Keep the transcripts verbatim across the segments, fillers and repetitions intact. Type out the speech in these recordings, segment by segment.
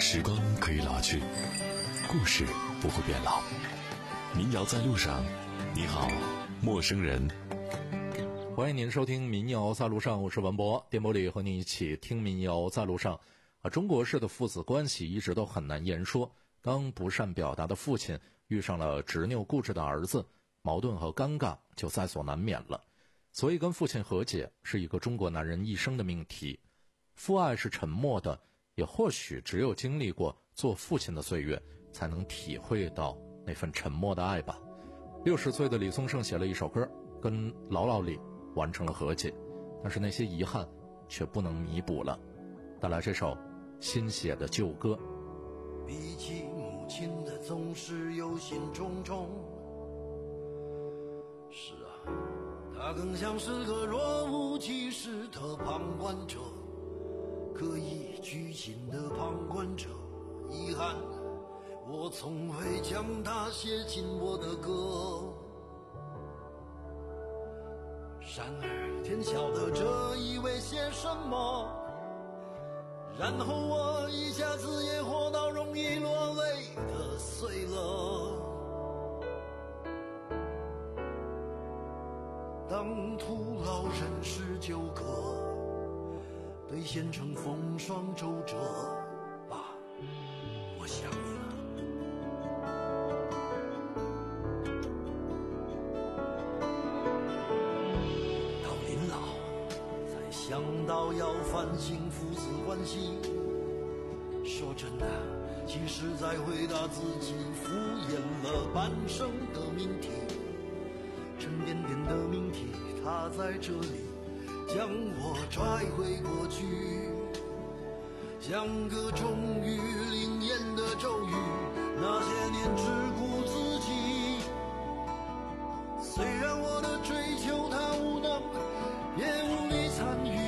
时光可以老去，故事不会变老。民谣在路上，你好，陌生人。 欢迎您收听民谣在路上，我是文博，电波里和您一起听民谣在路上。啊，中国式的父子关系一直都很难言说。当不善表达的父亲遇上了执拗固执的儿子，矛盾和尴尬就在所难免了。所以跟父亲和解是一个中国男人一生的命题。父爱是沉默的，也或许只有经历过做父亲的岁月，才能体会到那份沉默的爱吧。六十岁的李宗盛写了一首歌，跟姥姥里完成了和解，但是那些遗憾却不能弥补了。带来这首新写的旧歌。 比起母亲的总是忧心忡忡，是啊，他更像是个若无其事的旁观者，刻意拘谨的旁观者。遗憾，我从未将它写进我的歌。然而天晓得这意味些什么，然后我一下子也活到容易落泪的岁了。当徒劳人世纠葛，兑现成风霜周折，爸，我想你了。到临老才想到要反省父子关系，说真的，其实在回答自己敷衍了半生的命题，沉甸甸的命题，它在这里将我拽回过去，像个终于灵验的咒语。那些年只顾自己，虽然我的追求它无能，也无力参与。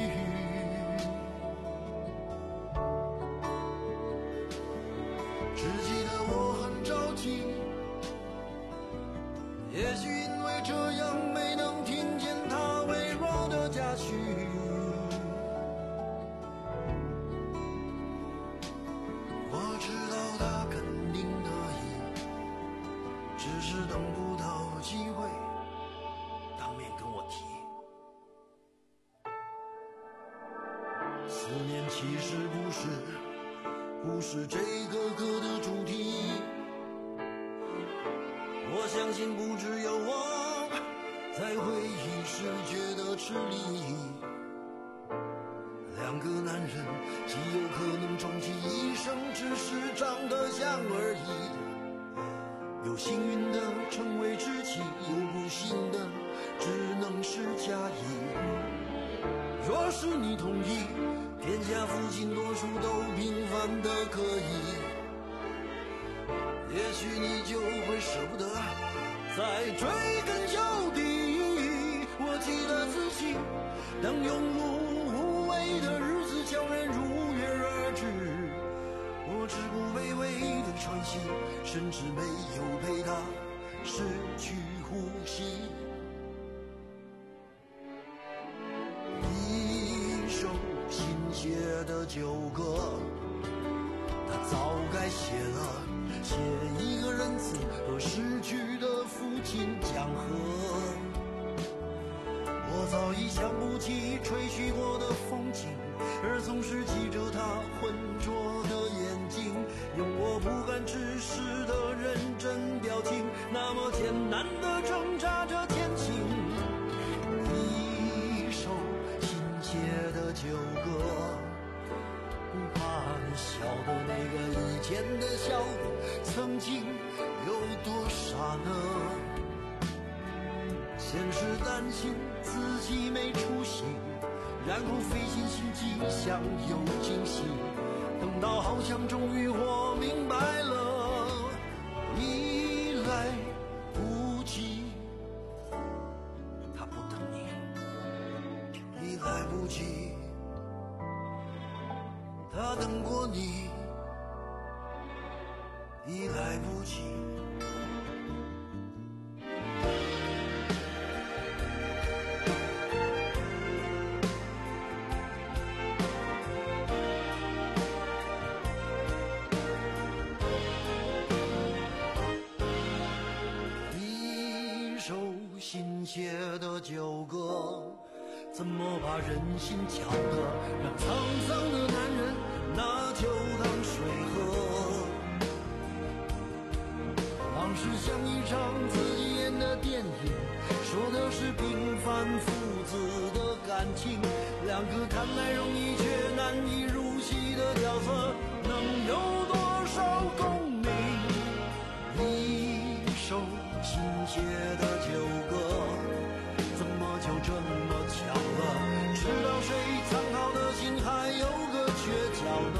也许因为这样没能听见他微弱的嘉许，我知道他肯定得意，只是等不到机会当面跟我提。思念其实不是不是这个歌的主题，我相信不只有我在回忆时觉得吃力。两个男人极有可能终其一生只是长得像而已，有幸运的成为知己，有不幸的只能是假意。若是你同意，天下父亲多数都平凡的可以，也许你就会舍不得再追根究底。我记得自己当庸碌无为的日子悄然如约而至，我只顾微微的喘息，甚至没有陪他失去呼吸。一首新写的旧歌，他早该写了，写一个仁慈和逝去的父亲讲和。我早已想不起吹嘘过的风景，而总是记着他浑浊的眼睛，用我不敢直视的认真表情，那么艰难地挣扎着前行。一首新写的旧歌，不怕你笑的那个以前的笑话曾经有多傻呢？先是担心自己没出息，然后费尽心机想有惊喜，等到好像终于我明白了，已来不及。他不等你，已来不及，他等过你，已来不及。 倾斜的纠葛，怎么把人心搅得让沧桑的男人拿酒当水喝？往事像一场自己演的电影，说的是平凡父子的感情，两个看来容易却难以入戏的角色，能有多少共鸣？一首倾斜的纠葛，怎么就这么巧了？知道谁藏好的心还有个缺角呢？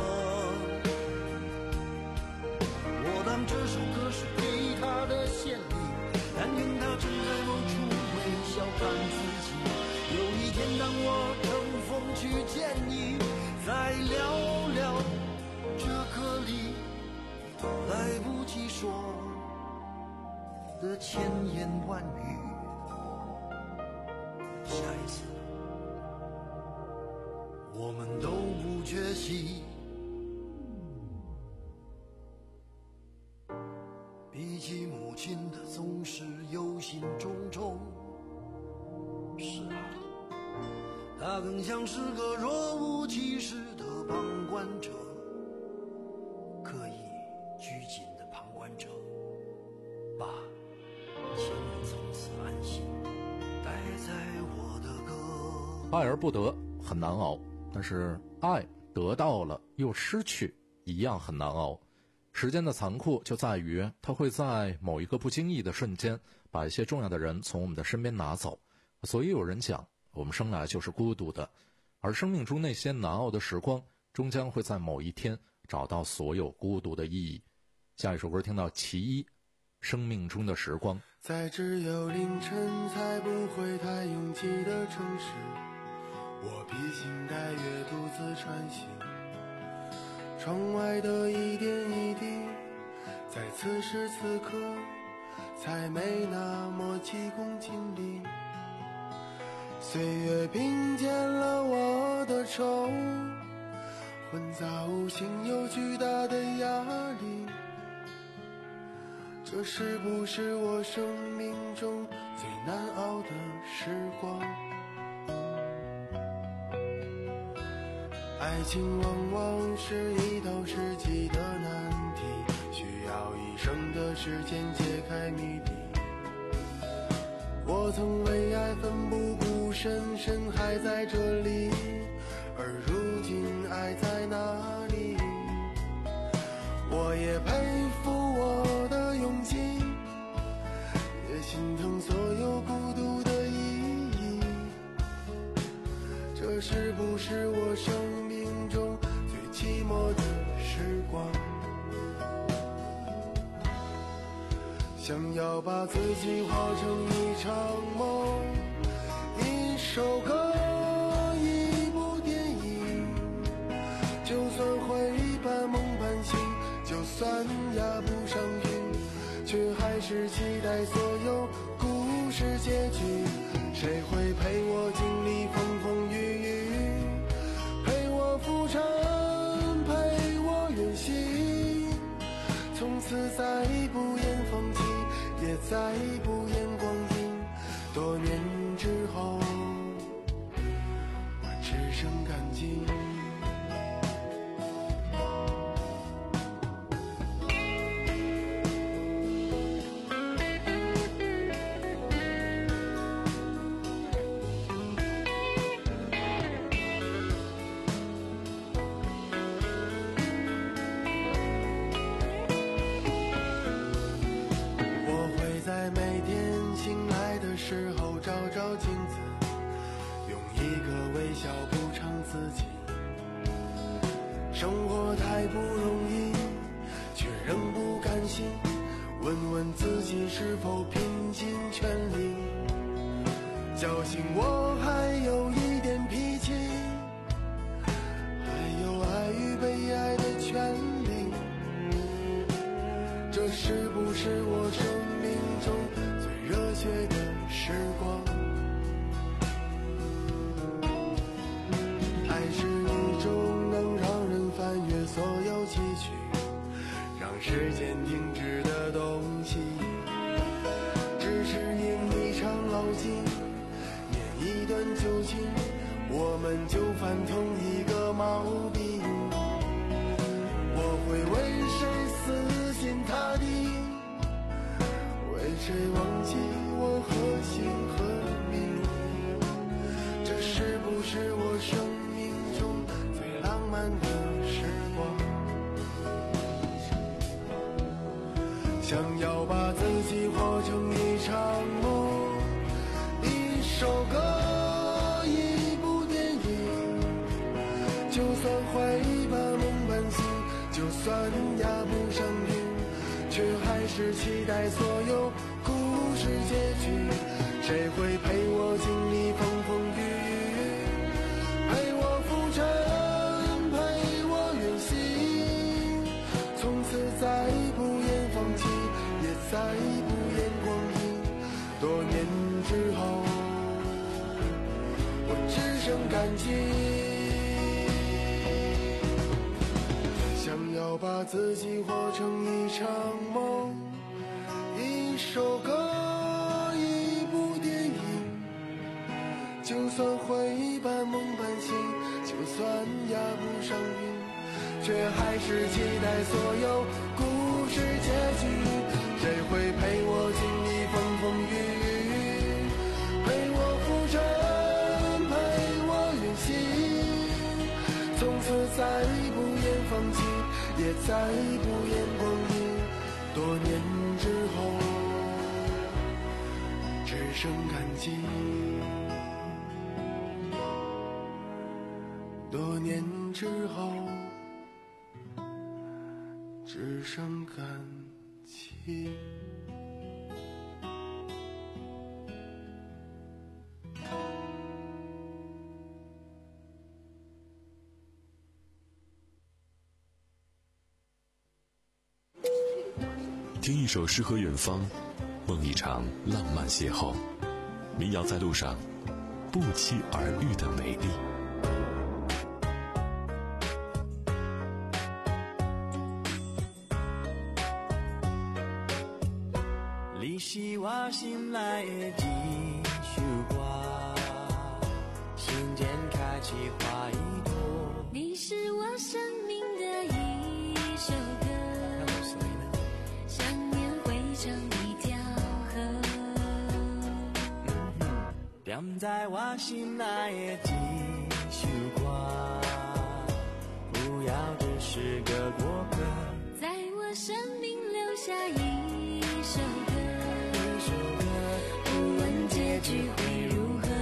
我当这首歌是给他的献礼，但愿他正在某处微笑看自己。有一天当我乘风去见你，再聊聊这颗梨来不及说的千言万语。下一次我们都不缺席，比起母亲的总是忧心忡忡。是啊，他更像是个若无其事的旁观者，刻意拘谨的旁观者。爸，请你从此安心待在我的歌。 爱而不得很难熬，但是爱得到了又失去一样很难熬。时间的残酷就在于它会在某一个不经意的瞬间把一些重要的人从我们的身边拿走。所以有人讲，我们生来就是孤独的，而生命中那些难熬的时光终将会在某一天找到所有孤独的意义。下一首歌听到其一，生命中的时光。 在只有凌晨才不会太拥挤的城市，我披星戴月独自穿行，窗外的一点一滴在此时此刻才没那么急功近利。岁月并肩了我的愁，混杂无形又巨大的压力，这是不是我生命中最难熬的时光？爱情往往是一道世纪的难题，需要一生的时间解开谜底。我曾为爱奋不顾身，身还在这里，而如今爱在哪里？我也佩服我的勇气，也心疼所有孤独的意义。这是不是我生命中最寂寞的时光？想要把自己化成一场梦，一首歌，一部电影，就算会半梦半醒，就算压不上韵，却还是期待所有故事结局。谁会陪我经历风风雨雨，陪我浮沉，陪我远行，从此再不言放弃，也再不言光阴。多年之后，我只剩感激。在每天醒来的时候照照镜子，用一个微笑补偿自己。生活太不容易，却仍不甘心，问问自己是否拼尽全力，侥幸我还有一点脾气，还有爱与被爱的权利。这是不是我生命中最热血的时光？爱是一种能让人翻越所有崎岖，让时间停止的东西，只是因一场老境毛病。我会为谁死心塌地，为谁忘记我何姓何名？这是不是我生命中最浪漫的时光？想要把自己活成一场梦，一首歌，一部电影，就算会把梦半醒，就算压不上韵，却还是期待所有故事结局。谁会陪我经历风风雨雨，陪我浮沉，陪我远行，从此再不言放弃，也再不言光阴。多年之后，我只剩感激。想要把自己活成一场梦，一首歌，一部电影，就算会半梦半醒，就算压不上韵，却还是期待所有故事结局。谁会陪我经历风风雨雨，陪我浮沉，陪我远行，从此再不言放弃，也再不言光阴。多年之后，只剩感激。多年之后，只剩感激。 听一首诗和远方，梦一场浪漫邂逅。民谣在路上，不期而遇的美丽。 你是我心内的一首歌，心间开启花一朵。 你是我生命的一首歌，想念汇成一条河。 点在我心内的一首歌，不要只是个过客， 在我生命留下一首歌。无论结局会如何，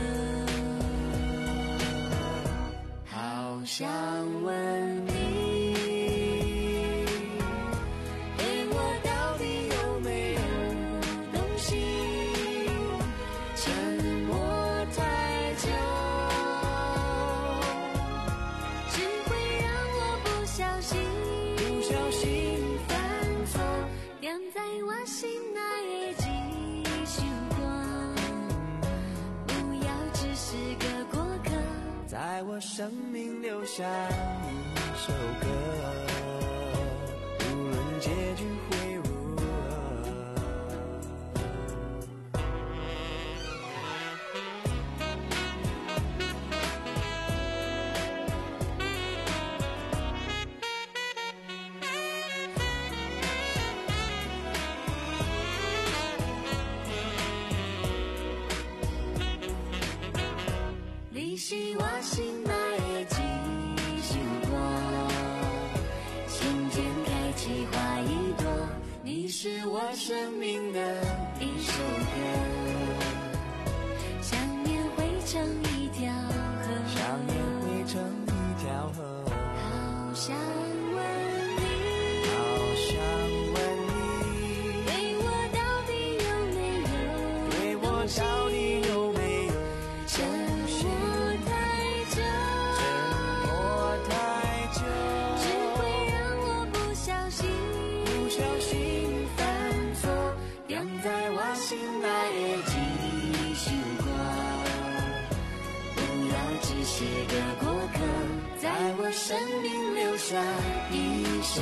好想问你，对我到底有没有动心？沉默太久，只会让我不小心不小心犯错，点在我心内的一首歌，不要只是个过客， 在我生命留下一首歌，无论结局会如何。 你是我心内的一首歌，心间开启花一朵。你是我生命的一首歌，想念汇成一条河， 想念汇成一条河。 好想问你， 好想问你， 对我到底有没有对我到底有没有沉默太久， 沉默太久， 只会让我不小心不小心犯错，点在我心内的一首歌，不要只是个过客，在我生命留下一首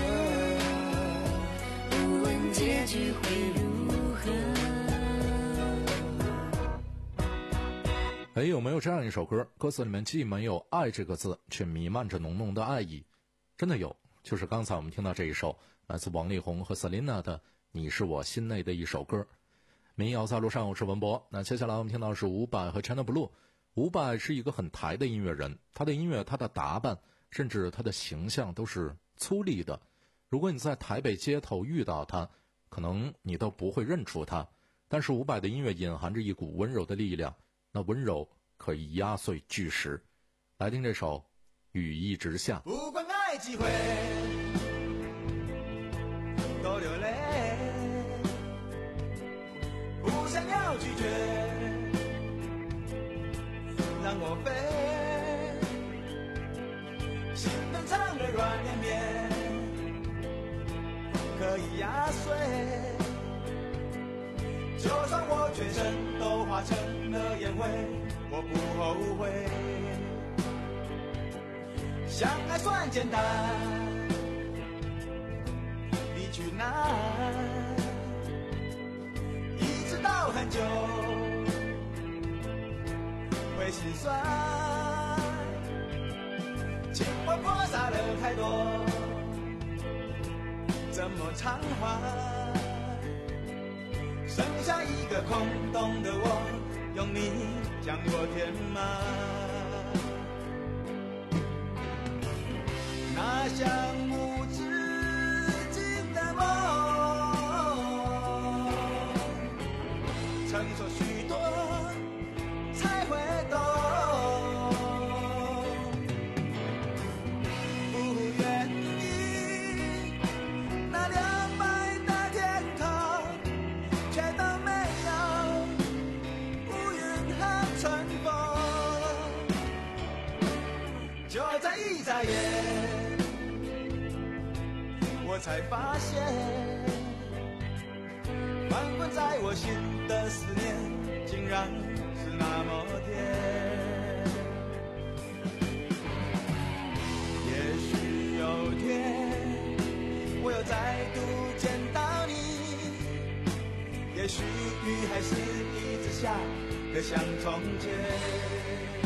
歌，无论结局会如何。 哎，有没有这样一首歌，歌词里面既没有爱这个字，却弥漫着浓浓的爱意？真的有，就是刚才我们听到这一首来自王力宏和 Selina 的你是我心内的一首歌。民谣在路上，我是文博。那接下来我们听到的是伍佰和 China Blue。伍佰是一个很台的音乐人，他的音乐，他的打扮，甚至他的形象都是粗粝的。如果你在台北街头遇到他，可能你都不会认出他。但是伍佰的音乐隐含着一股温柔的力量，那温柔可以压碎巨石。来听这首《雨一直下》。 不管爱几回都流泪，不想要拒绝，让我飞，心更长的软绵绵可以压碎，就算我全身都化成了烟灰，我不后悔。相爱算简单，离去难，一直到很久会心酸，情话泼洒了太多，怎么偿还？剩下一个空洞的我，用你将我填满。那像无止境的梦，承受许多才会懂，不愿意那两百的天堂，却都没有乌云和春风，就在一眨眼我才发现，翻滚在我心的思念，竟然是那么甜。也许有天，我又再度见到你，也许雨还是一直下得像从前。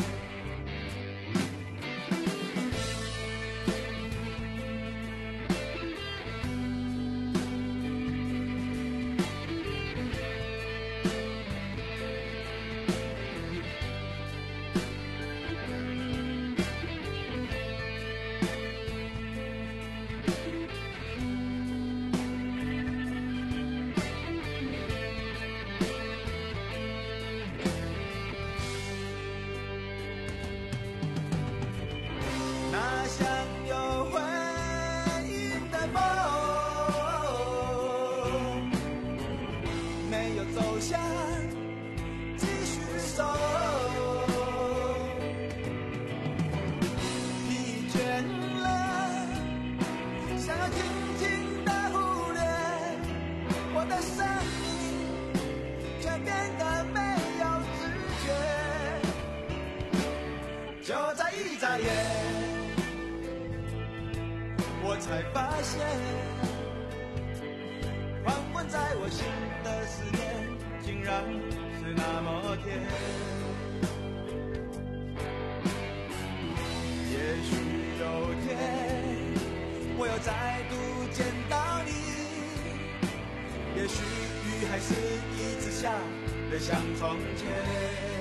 我才发现，翻滚在我心的思念，竟然是那么甜。也许有天，我又再度见到你，也许雨还是一直下得像从前。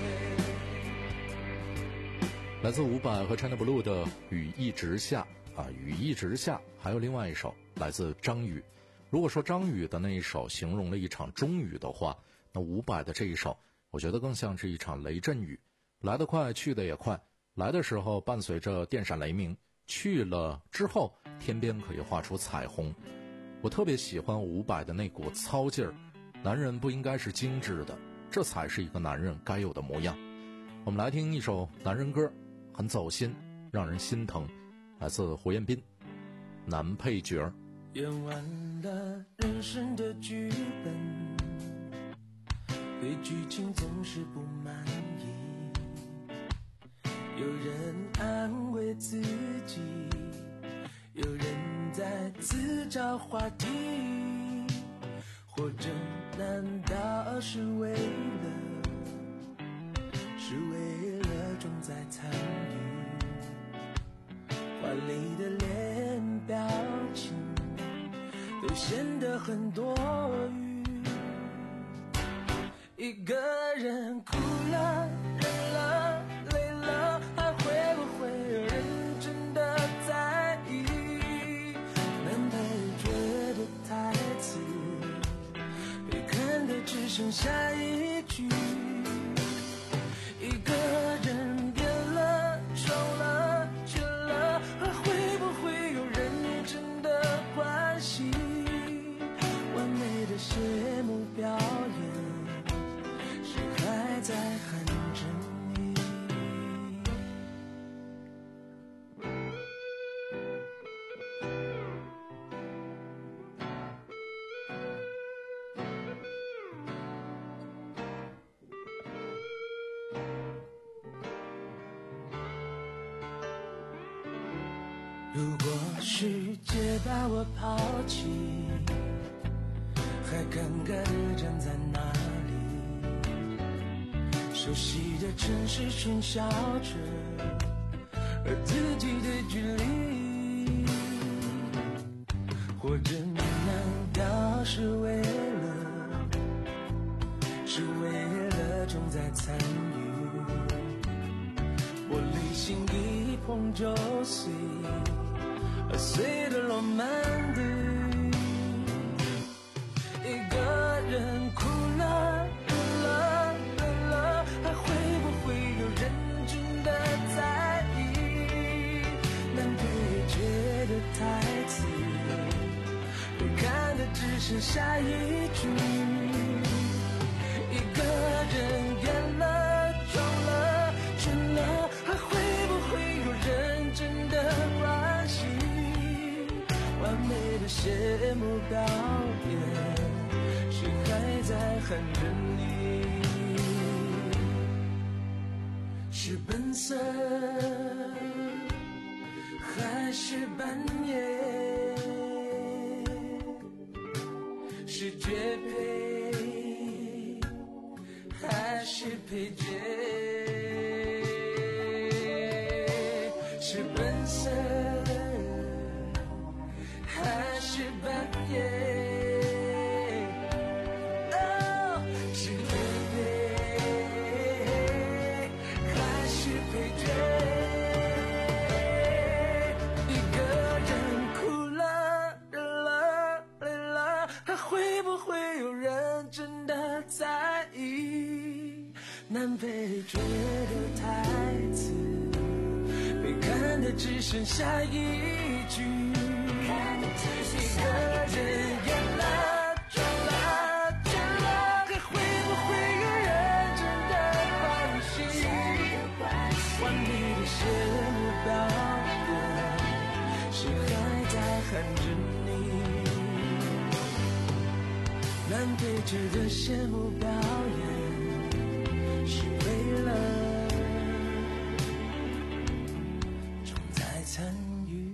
来自伍佰和 China Blue 的《雨一直下》啊，雨一直下，还有另外一首来自张宇。如果说张宇的那一首形容了一场中雨的话，那伍佰的这一首，我觉得更像是一场雷阵雨，来得快，去得也快。来的时候伴随着电闪雷鸣，去了之后天边可以画出彩虹。我特别喜欢伍佰的那股糙劲儿，男人不应该是精致的，这才是一个男人该有的模样。我们来听一首男人歌，很走心，让人心疼，来自胡彦斌，男配角。 演完了人生的剧本，对剧情总是不满意，有人安慰自己，有人在自找话题，活着难道是为了是为里的脸表情都显得很多余。一个人哭了忍了累了，还会不会有人真的在意？难配角的台词被看得只剩下一句，一个人变了丑了倦了，还会不会有人真的关心？完美的谢幕表演，谁还在喊着你？如果世界把我抛弃，还尴尬地站在那里，熟悉的城市喧嚣着，而自己的距离，或者你难道是为了，是为了重在参与，玻璃心一碰就碎，而碎的浪漫的，一个人哭了忍了累了，还会不会有人真的在意？男配角的台词被看得只剩下一句，一个人演了装了倦了，还会不会有人真的关心？完美的谢幕表演，谁还在喊着你？是奔色还是半夜？是绝配还是配角？是奔色还是半夜？哦，是绝配还是配角？一个人哭了忍了累了，还会不会有人真的在意？男配角的台词被看得只剩下一句，一个人演了装了倦了，还会不会有人真的关心？完美的谢幕表演，谁还在喊着你？男配角的谢幕表演，是为了重在参与。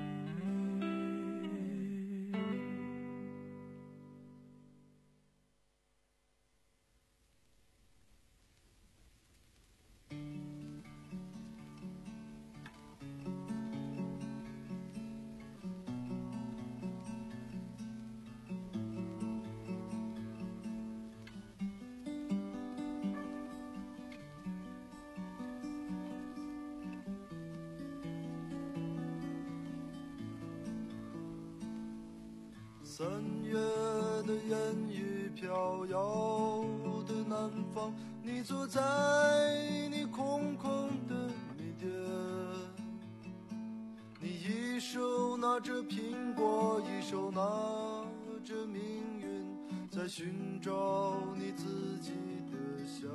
三月的烟雨飘摇的南方，你坐在你空空的米店，你一手拿着苹果，一手拿着命运，在寻找你自己的香。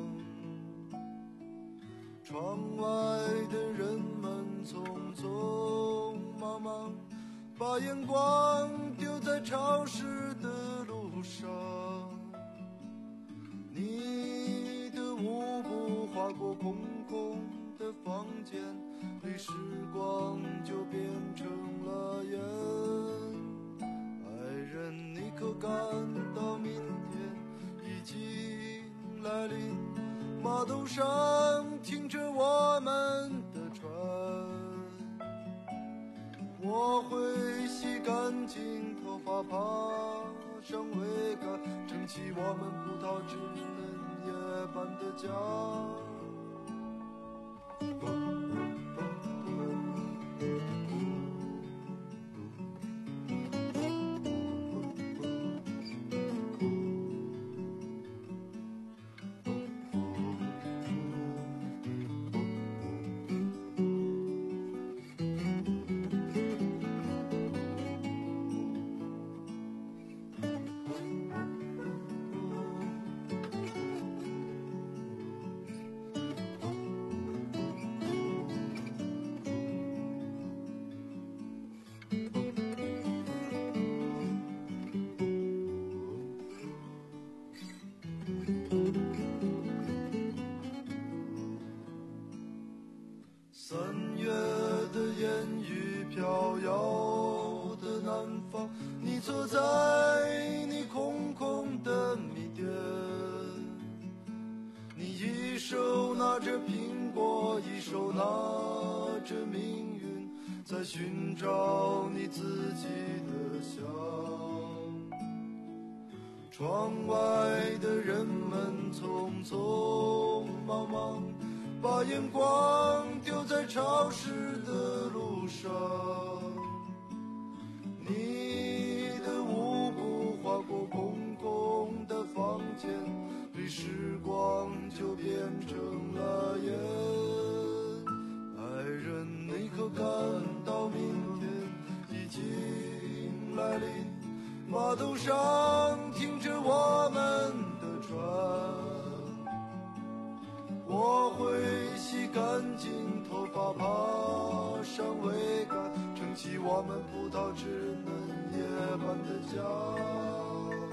窗外的人们匆匆忙忙，把眼光丢在潮湿的路上，你的舞步划过空空的房间里，时光就变成了烟。爱人，你可感到明天已经来临？码头上停着我们的船， 我会洗干净头发，爬上桅杆，撑起我们葡萄枝嫩叶般的家。三月的烟雨飘摇的南方，你坐在你空空的米店，你一手拿着苹果，一手拿着命运，在寻找你自己的香。窗外的人们匆匆忙忙，把眼光丢在潮湿的路上，你的舞步划过空空的房间里，时光就变成了烟。爱人，你可感到明天已经来临？码头上停着我们的船，我会洗干净头发，爬上桅杆，撑起我们葡萄枝嫩叶般的家。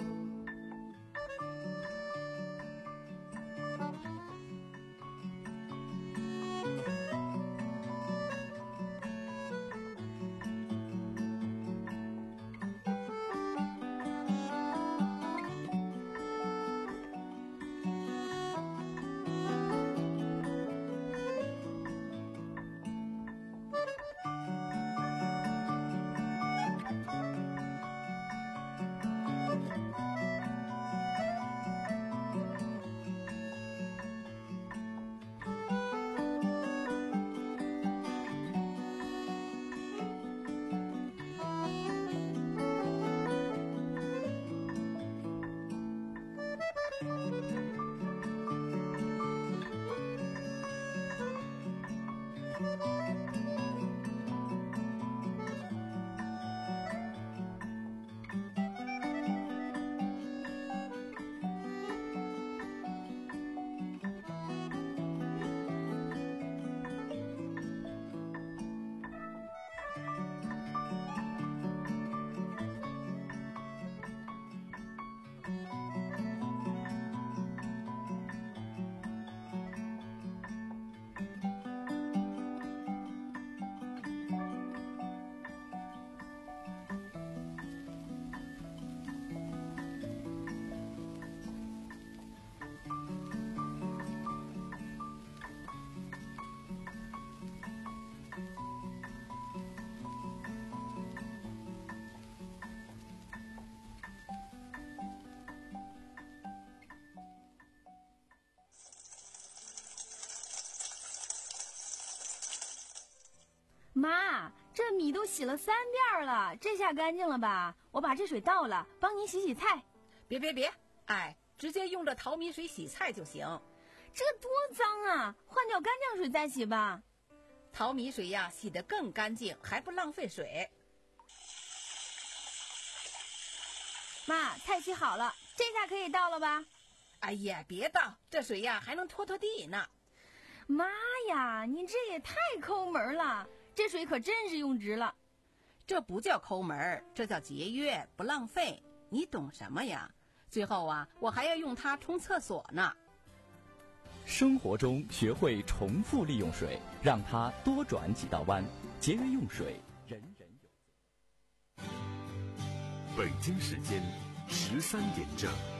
妈，这米都洗了三遍了，这下干净了吧？我把这水倒了，帮你洗洗菜。 别别别，哎，直接用这淘米水洗菜就行。 这多脏啊，换掉干净水再洗吧。 淘米水呀，洗得更干净，还不浪费水。 妈，菜洗好了，这下可以倒了吧？ 哎呀，别倒，这水呀还能拖拖地呢。 妈呀，你这也太抠门了，这水可真是用值了。 这不叫抠门，这叫节约，不浪费。你懂什么呀？最后啊，我还要用它冲厕所呢。 生活中学会重复利用水，让它多转几道弯，节约用水，人人有责。 北京时间十三点整。